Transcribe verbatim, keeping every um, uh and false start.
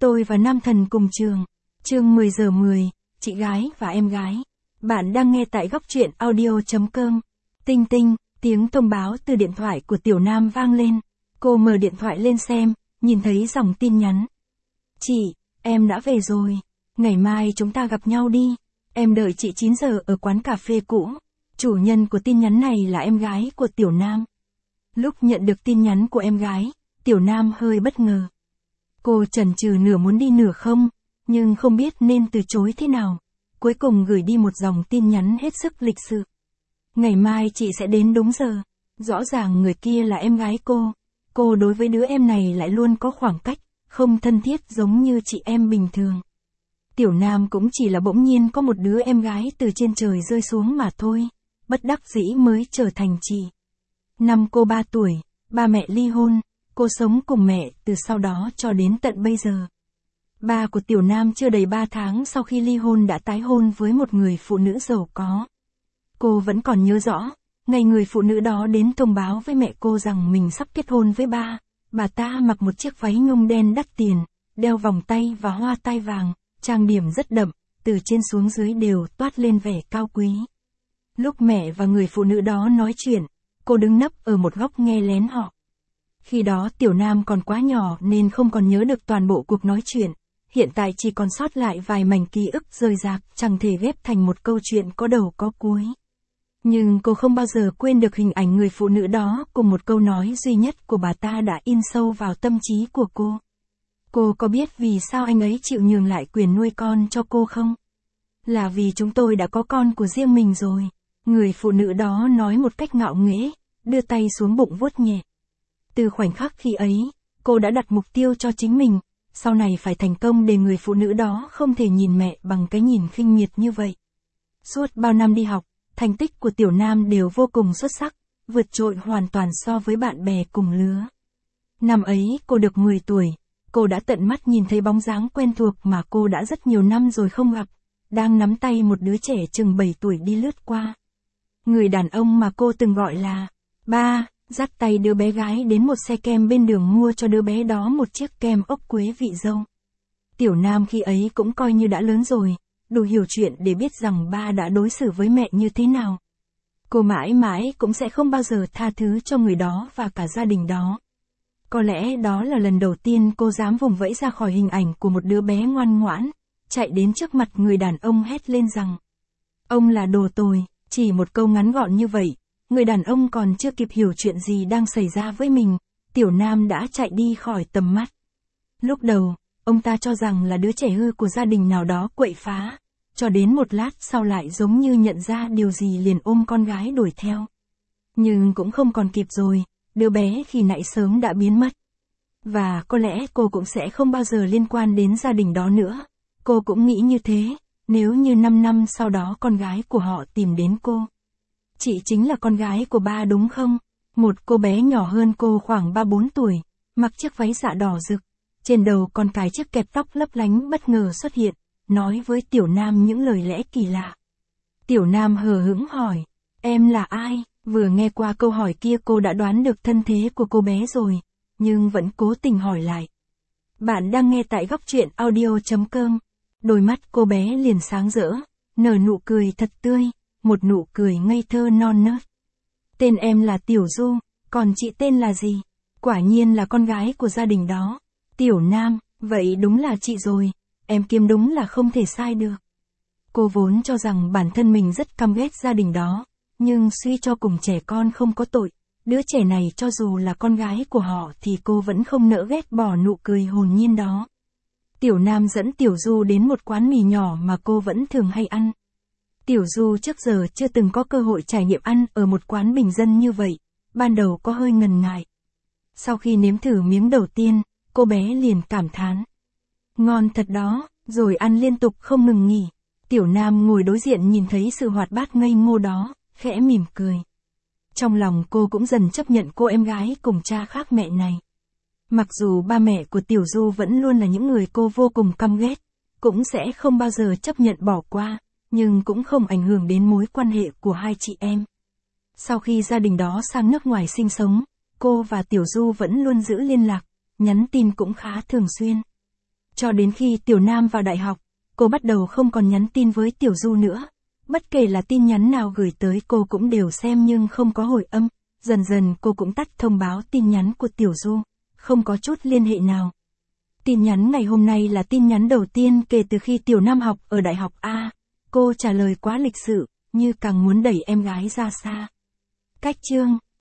Tôi và Nam Thần cùng trường. Chương mười giờ mười, chị gái và em gái. Bạn đang nghe tại góc truyện audio chấm com. Tinh tinh, tiếng thông báo từ điện thoại của Tiểu Nam vang lên. Cô mở điện thoại lên xem, nhìn thấy dòng tin nhắn. Chị, em đã về rồi. Ngày mai chúng ta gặp nhau đi. Em đợi chị chín giờ ở quán cà phê cũ. Chủ nhân của tin nhắn này là em gái của Tiểu Nam. Lúc nhận được tin nhắn của em gái, Tiểu Nam hơi bất ngờ. Cô chần chừ nửa muốn đi nửa không, nhưng không biết nên từ chối thế nào. Cuối cùng gửi đi một dòng tin nhắn hết sức lịch sự. Ngày mai chị sẽ đến đúng giờ. Rõ ràng người kia là em gái cô. Cô đối với đứa em này lại luôn có khoảng cách, không thân thiết giống như chị em bình thường. Tiểu Nam cũng chỉ là bỗng nhiên có một đứa em gái từ trên trời rơi xuống mà thôi. Bất đắc dĩ mới trở thành chị. Năm cô ba tuổi, ba mẹ ly hôn. Cô sống cùng mẹ từ sau đó cho đến tận bây giờ. Ba của Tiểu Nam chưa đầy ba tháng sau khi ly hôn đã tái hôn với một người phụ nữ giàu có. Cô vẫn còn nhớ rõ, ngày người phụ nữ đó đến thông báo với mẹ cô rằng mình sắp kết hôn với ba. Bà ta mặc một chiếc váy nhung đen đắt tiền, đeo vòng tay và hoa tai vàng, trang điểm rất đậm, từ trên xuống dưới đều toát lên vẻ cao quý. Lúc mẹ và người phụ nữ đó nói chuyện, cô đứng nấp ở một góc nghe lén họ. Khi đó Tiểu Nam còn quá nhỏ nên không còn nhớ được toàn bộ cuộc nói chuyện, hiện tại chỉ còn sót lại vài mảnh ký ức rời rạc, chẳng thể ghép thành một câu chuyện có đầu có cuối. Nhưng cô không bao giờ quên được hình ảnh người phụ nữ đó cùng một câu nói duy nhất của bà ta đã in sâu vào tâm trí của cô. Cô có biết vì sao anh ấy chịu nhường lại quyền nuôi con cho cô không? Là vì chúng tôi đã có con của riêng mình rồi. Người phụ nữ đó nói một cách ngạo nghễ, đưa tay xuống bụng vuốt nhẹ. Từ khoảnh khắc khi ấy, cô đã đặt mục tiêu cho chính mình, sau này phải thành công để người phụ nữ đó không thể nhìn mẹ bằng cái nhìn khinh miệt như vậy. Suốt bao năm đi học, thành tích của Tiểu Nam đều vô cùng xuất sắc, vượt trội hoàn toàn so với bạn bè cùng lứa. Năm ấy cô được mười tuổi, cô đã tận mắt nhìn thấy bóng dáng quen thuộc mà cô đã rất nhiều năm rồi không gặp, đang nắm tay một đứa trẻ chừng bảy tuổi đi lướt qua. Người đàn ông mà cô từng gọi là ba, dắt tay đứa bé gái đến một xe kem bên đường mua cho đứa bé đó một chiếc kem ốc quế vị dâu. Tiểu Nam khi ấy cũng coi như đã lớn rồi, đủ hiểu chuyện để biết rằng ba đã đối xử với mẹ như thế nào. Cô mãi mãi cũng sẽ không bao giờ tha thứ cho người đó và cả gia đình đó. Có lẽ đó là lần đầu tiên cô dám vùng vẫy ra khỏi hình ảnh của một đứa bé ngoan ngoãn, chạy đến trước mặt người đàn ông hét lên rằng ông là đồ tồi. Chỉ một câu ngắn gọn như vậy, người đàn ông còn chưa kịp hiểu chuyện gì đang xảy ra với mình, Tiểu Nam đã chạy đi khỏi tầm mắt. Lúc đầu, ông ta cho rằng là đứa trẻ hư của gia đình nào đó quậy phá, cho đến một lát sau lại giống như nhận ra điều gì liền ôm con gái đuổi theo. Nhưng cũng không còn kịp rồi, đứa bé khi nãy sớm đã biến mất. Và có lẽ cô cũng sẽ không bao giờ liên quan đến gia đình đó nữa. Cô cũng nghĩ như thế, nếu như năm năm sau đó con gái của họ tìm đến cô. Chị chính là con gái của ba đúng không? Một cô bé nhỏ hơn cô khoảng ba bốn tuổi, mặc chiếc váy dạ đỏ rực, trên đầu còn cài chiếc kẹp tóc lấp lánh bất ngờ xuất hiện, nói với Tiểu Nam những lời lẽ kỳ lạ. Tiểu Nam hờ hững hỏi, em là ai? Vừa nghe qua câu hỏi kia cô đã đoán được thân thế của cô bé rồi, nhưng vẫn cố tình hỏi lại. Bạn đang nghe tại góc truyện audio chấm com. Đôi mắt cô bé liền sáng rỡ, nở nụ cười thật tươi, một nụ cười ngây thơ non nớt. Tên em là Tiểu Du, còn chị tên là gì? Quả nhiên là con gái của gia đình đó. Tiểu Nam, vậy đúng là chị rồi, em Kim đúng là không thể sai được. Cô vốn cho rằng bản thân mình rất căm ghét gia đình đó, nhưng suy cho cùng trẻ con không có tội, đứa trẻ này cho dù là con gái của họ thì cô vẫn không nỡ ghét bỏ nụ cười hồn nhiên đó. Tiểu Nam dẫn Tiểu Du đến một quán mì nhỏ mà cô vẫn thường hay ăn. Tiểu Du trước giờ chưa từng có cơ hội trải nghiệm ăn ở một quán bình dân như vậy, ban đầu có hơi ngần ngại. Sau khi nếm thử miếng đầu tiên, cô bé liền cảm thán. Ngon thật đó, rồi ăn liên tục không ngừng nghỉ. Tiểu Nam ngồi đối diện nhìn thấy sự hoạt bát ngây ngô đó, khẽ mỉm cười. Trong lòng cô cũng dần chấp nhận cô em gái cùng cha khác mẹ này. Mặc dù ba mẹ của Tiểu Du vẫn luôn là những người cô vô cùng căm ghét, cũng sẽ không bao giờ chấp nhận bỏ qua, nhưng cũng không ảnh hưởng đến mối quan hệ của hai chị em. Sau khi gia đình đó sang nước ngoài sinh sống, cô và Tiểu Du vẫn luôn giữ liên lạc, nhắn tin cũng khá thường xuyên. Cho đến khi Tiểu Nam vào đại học, cô bắt đầu không còn nhắn tin với Tiểu Du nữa. Bất kể là tin nhắn nào gửi tới cô cũng đều xem nhưng không có hồi âm. Dần dần cô cũng tắt thông báo tin nhắn của Tiểu Du, không có chút liên hệ nào. Tin nhắn ngày hôm nay là tin nhắn đầu tiên kể từ khi Tiểu Nam học ở đại học A. Cô trả lời quá lịch sự, như càng muốn đẩy em gái ra xa. Cách chương